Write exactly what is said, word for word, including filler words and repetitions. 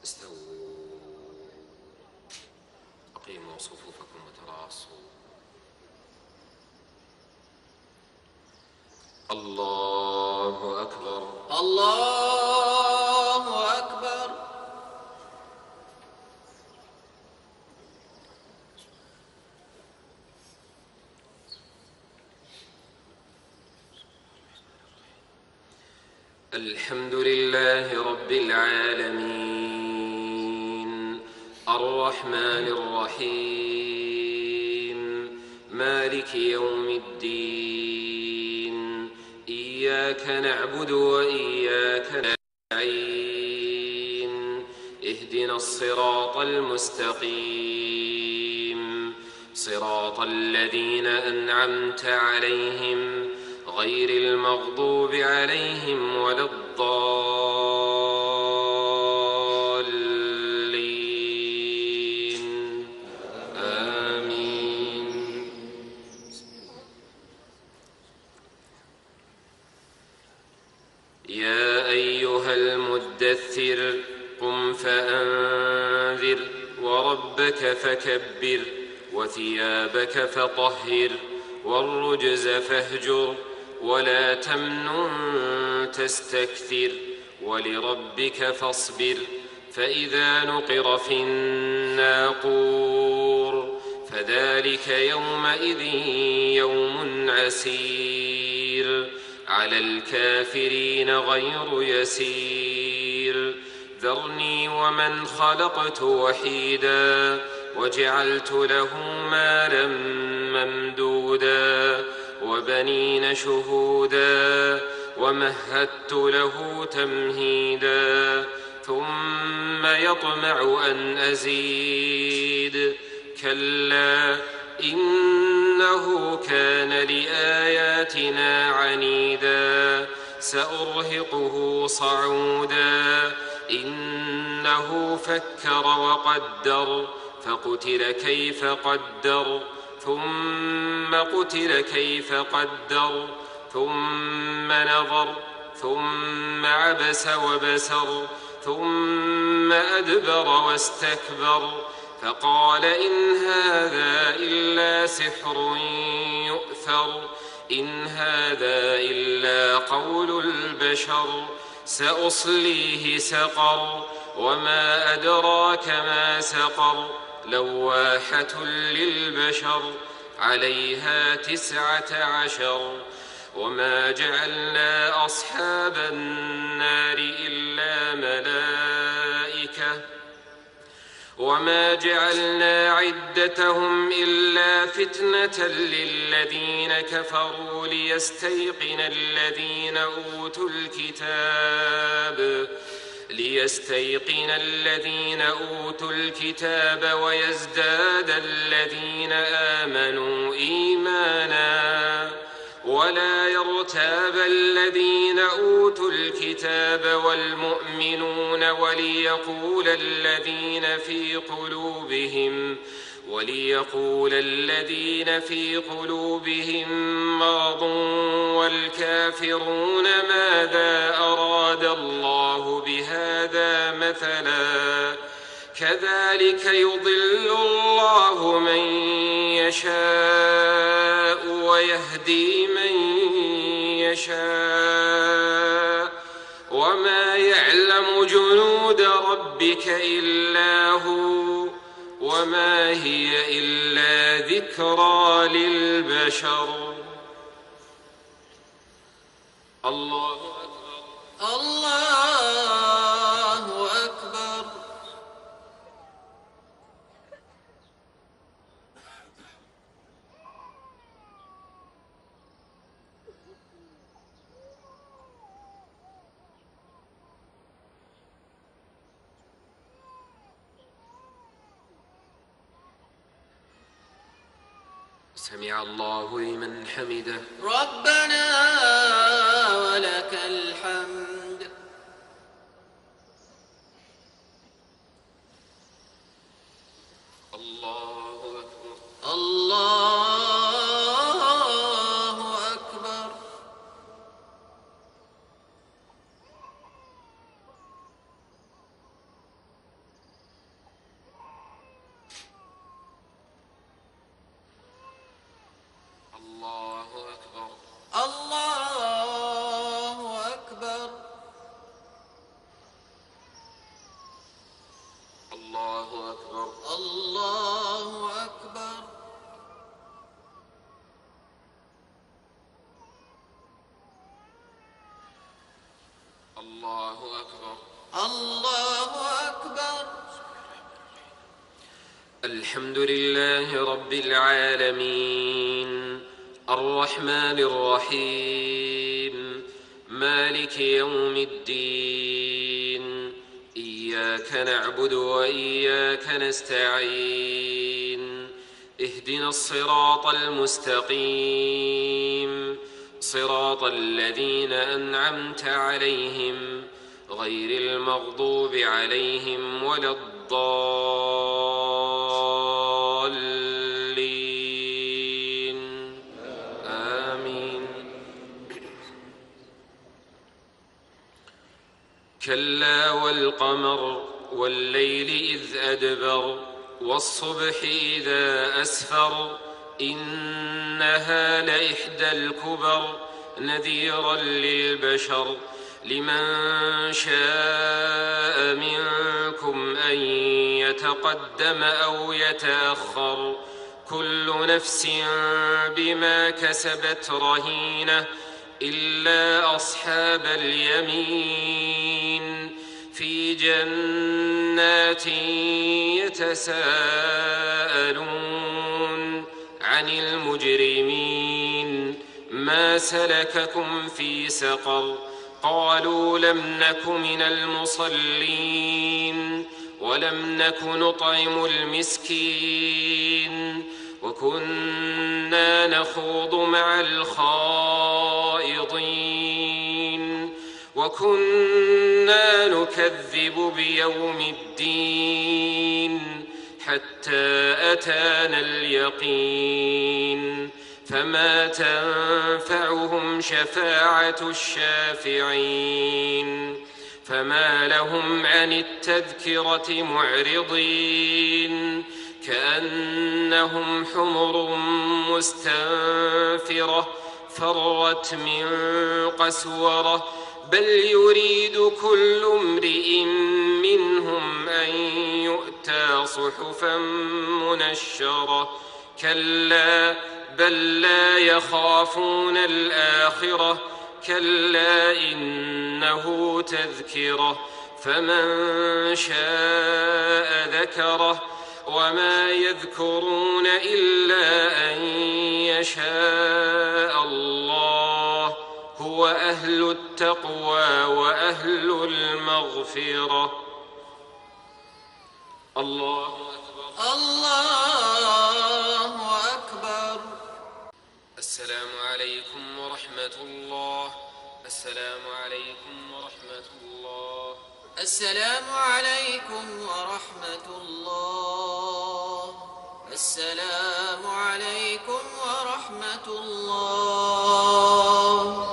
استووا أقيموا صفوفكم وتراصوا. الله أكبر الله أكبر. الحمد لله رب العالمين الرحمن الرحيم مالك يوم الدين إياك نعبد وإياك نستعين اهدنا الصراط المستقيم صراط الذين أنعمت عليهم غير المغضوب عليهم ولا الضالين آمين. يا أيها المدثر قم فأنذر وربك فكبر وثيابك فطهر والرجز فاهجر ولا تمنن تستكثر ولربك فاصبر فإذا نقر في الناقور فذلك يومئذ يوم عسير على الكافرين غير يسير. ذرني ومن خلقت وحيدا وجعلت له مالا ممدودا وبنين شهودا ومهدت له تمهيدا ثم يطمع أن أزيد كلا إنه كان لآياتنا عنيدا سأرهقه صعودا إنه فكر وقدر فقتل كيف قدر ثم قتل كيف قدر ثم نظر ثم عبس وبسر ثم أدبر واستكبر فقال إن هذا إلا سحر يؤثر إن هذا إلا قول البشر سأصليه سقر وما أدراك ما سقر لواحة للبشر عليها تسعة عشر. وما جعلنا أصحاب النار إلا ملائكة وما جعلنا عدتهم إلا فتنة للذين كفروا ليستيقن الذين أوتوا الكتاب ليستيقن الذين أوتوا الكتاب ويزداد الذين آمنوا إيمانا ولا يرتاب الذين أوتوا الكتاب والمؤمنون وليقول الذين في قلوبهم وليقول الذين في قلوبهم مرض والكافرون ماذا أراد الله بهذا مثلا كذلك يضل الله من يشاء ويهدي من يشاء وما يعلم جنود ربك إلا هو وما هي إلا ذكرى للبشر. الله أكبر الله أكبر. سمع الله لمن حمده ربنا ولك الحمد. الله أكبر الله أكبر. الله أكبر. الله أكبر. الحمد لله رب العالمين الرحمن الرحيم مالك يوم الدين إياك نعبد وإياك نستعين اهدنا الصراط المستقيم صراط الذين أنعمت عليهم غير المغضوب عليهم ولا الضالين آمين. كلا والقمر والليل إذ أدبر والصبح إذا أسفر إنها لإحدى الكبر نذيرا للبشر لمن شاء منكم أن يتقدم أو يتأخر كل نفس بما كسبت رهينة إلا أصحاب اليمين في جنات يتساءلون عن المجرمين ما سلككم في سقر قالوا لم نك من المصلين ولم نك نطعم المسكين وكنا نخوض مع الخائضين وكنا نكذب بيوم الدين حتى أتانا اليقين فما تنفعهم شفاعة الشافعين فما لهم عن التذكرة معرضين كأنهم حمر مستنفرة فرت من قسورة بل يريد كل امرئ منهم أن يؤتى صحفا منشرة كلا بل لا يخافون الآخرة كلا إنه تذكرة فمن شاء ذكره وما يذكرون إلا أن يشاء الله هو أهل التقوى وأهل المغفرة. الله أكبر. الله أكبر. السلام عليكم ورحمة الله. السلام عليكم ورحمة الله. السلام عليكم ورحمة الله. السلام عليكم ورحمة الله.